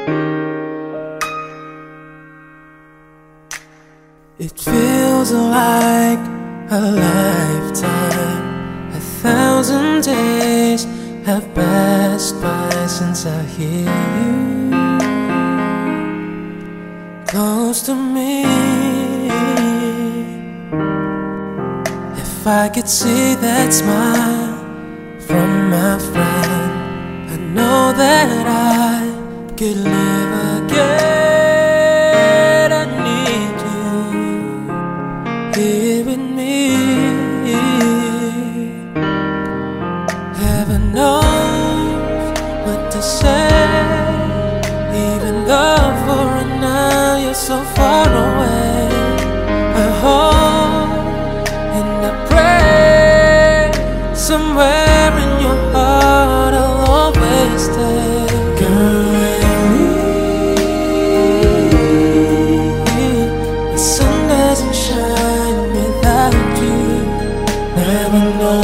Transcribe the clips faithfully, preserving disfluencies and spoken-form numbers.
It feels like a lifetime. A thousand days have passed by since I hear you close to me. If I could see that smile from my friend, I know that I could live again. I need you here with me. Heaven knows what to say, even though for now you're so far away. I hope and I pray somewhere in your heart I'll always stay. Girl, with me, the sun doesn't shine without you. Never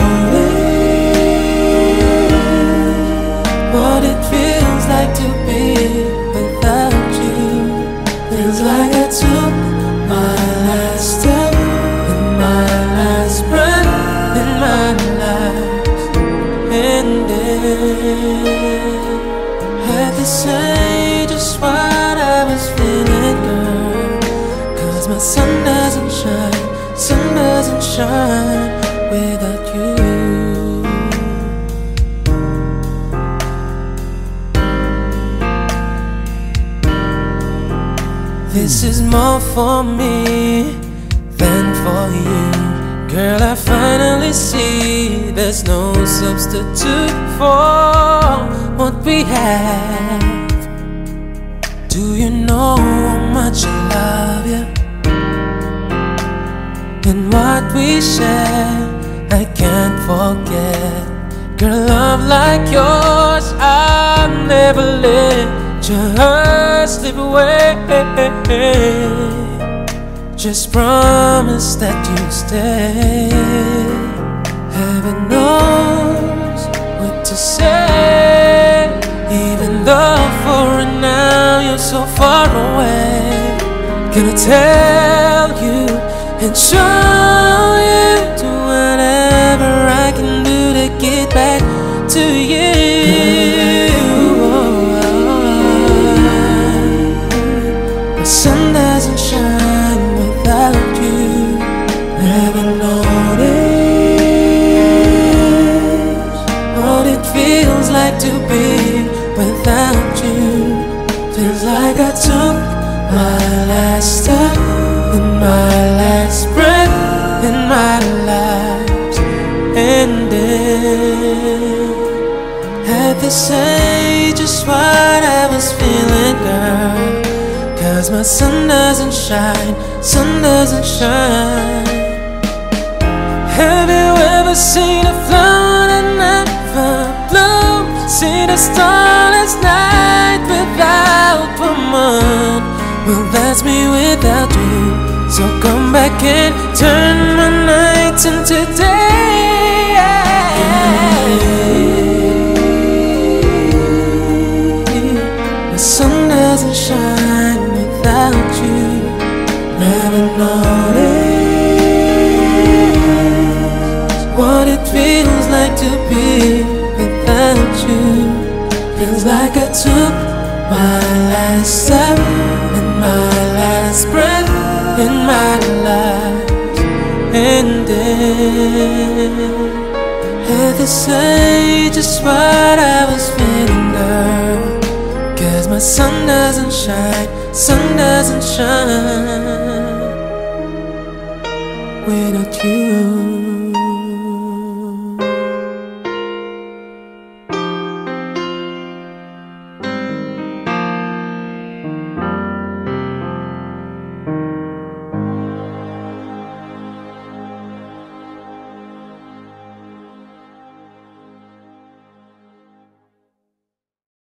noticed what it feels like to be without you. Feels like I took my last step and my last breath in my life ended. Had to say just what I was feeling, girl, 'cause my sun doesn't shine, sun doesn't shine without you. This is more for me than for you. Girl, I finally see there's no substitute for what we have. Do you know how much I love you? And what we share, I can't forget. Girl, love like yours, I'll never let just slip away. Just promise that you'll stay. Heaven knows what to say, even though for now you're so far away. Gonna tell you and show you to whatever I can do to get back to you. The sun doesn't shine without you. Never noticed what it feels like to be without you. Feels like I took my last step and my last breath in my life ended. Had to say just what I was feeling, girl, 'cause my sun doesn't shine, sun doesn't shine. Have you ever seen a flower that never blooms? Seen a starless night without a moon? Well, that's me without you. So come back and turn my nights into day. The sun doesn't shine without you. Never noticed what it feels like to be without you. Feels like I took my last step and my last breath in my life ended. Had to say just what I was feeling, girl, 'cause my sun doesn't shine, sun doesn't shine without you.